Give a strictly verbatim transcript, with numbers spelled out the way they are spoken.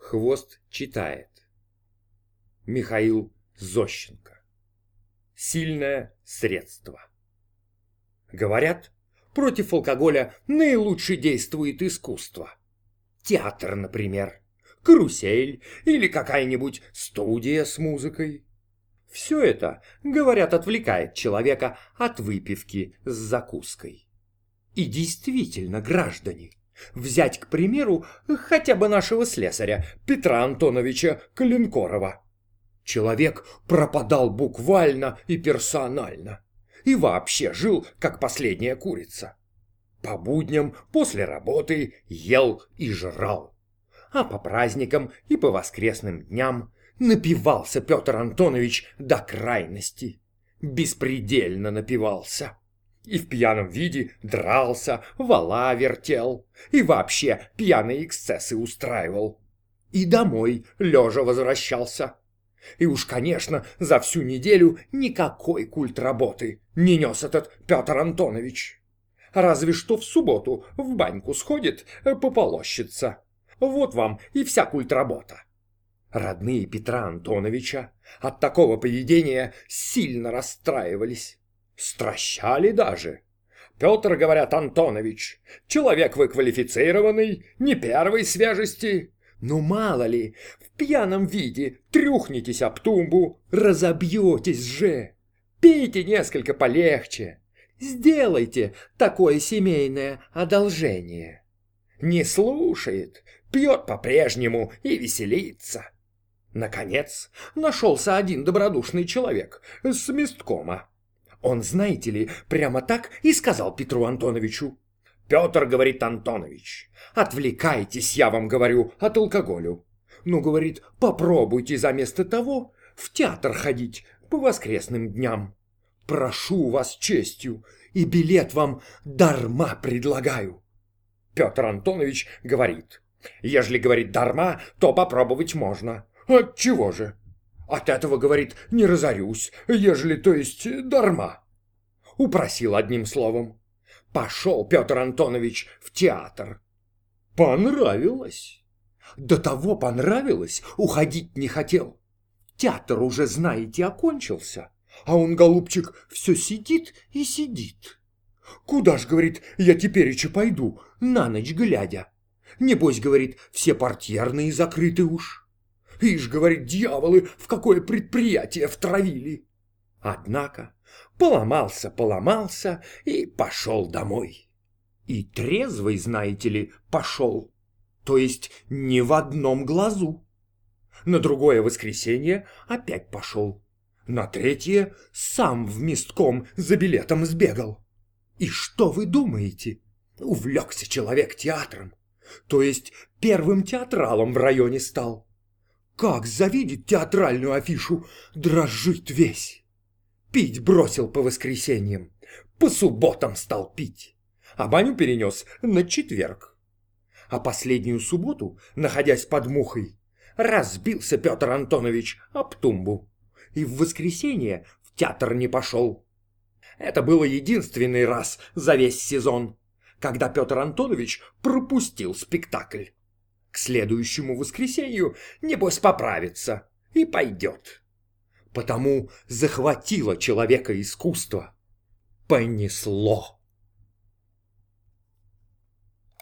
Хвост читает. Михаил Зощенко. Сильное средство. Говорят, против алкоголя наилучше действует искусство. Театр, например, карусель или какая-нибудь студия с музыкой. Все это, говорят, отвлекает человека от выпивки с закуской. И действительно, граждане, взять, к примеру, хотя бы нашего слесаря Петра Антоновича Коленкорова. Человек пропадал буквально и персонально, и вообще жил, как последняя курица. По будням, после работы, ел и жрал. А по праздникам и по воскресным дням напивался Петр Антонович до крайности. Беспредельно напивался. И в пьяном виде дрался, вала вертел, и вообще пьяные эксцессы устраивал. И домой лежа возвращался. И уж, конечно, за всю неделю никакой культ работы не нес этот Петр Антонович. Разве что в субботу в баньку сходит, пополощется. Вот вам и вся культ работа. Родные Петра Антоновича от такого поведения сильно расстраивались. Стращали даже. Петр, говорят, Антонович, человек вы квалифицированный, не первой свежести. Ну мало ли, в пьяном виде трюхнетесь об тумбу, разобьетесь же. Пейте несколько полегче. Сделайте такое семейное одолжение. Не слушает, пьет по-прежнему и веселится. Наконец, нашелся один добродушный человек с месткома. Он, знаете ли, прямо так и сказал Петру Антоновичу. «Петр, — говорит Антонович, — отвлекайтесь, я вам говорю, от алкоголю. Ну, — говорит, — попробуйте заместо того в театр ходить по воскресным дням. Прошу вас честью, и билет вам дарма предлагаю». Петр Антонович говорит. «Ежели, — говорит, — дарма, то попробовать можно». «Отчего же?» «От этого, — говорит, — не разорюсь, ежели, то есть, дарма». Упросил одним словом. Пошел Петр Антонович в театр. Понравилось. До того понравилось, уходить не хотел. Театр уже, знаете, окончился, а он, голубчик, все сидит и сидит. «Куда ж, — говорит, — я тепереча пойду, на ночь глядя? Небось, — говорит, — все портьерные закрыты уж. Ишь, — говорит, — дьяволы в какое предприятие втравили». Однако поломался, поломался и пошел домой. И трезвый, знаете ли, пошел, то есть не в одном глазу. На другое воскресенье опять пошел. На третье сам в местком за билетом сбегал. И что вы думаете? Увлекся человек театром, то есть первым театралом в районе стал. Как завидит театральную афишу, дрожит весь. Пить бросил по воскресеньям, по субботам стал пить, а баню перенес на четверг. А последнюю субботу, находясь под мухой, разбился Петр Антонович об тумбу и в воскресенье в театр не пошел. Это было единственный раз за весь сезон, когда Петр Антонович пропустил спектакль. К следующему воскресенью, небось, поправится и пойдет. Потому захватило человека искусство. Понесло.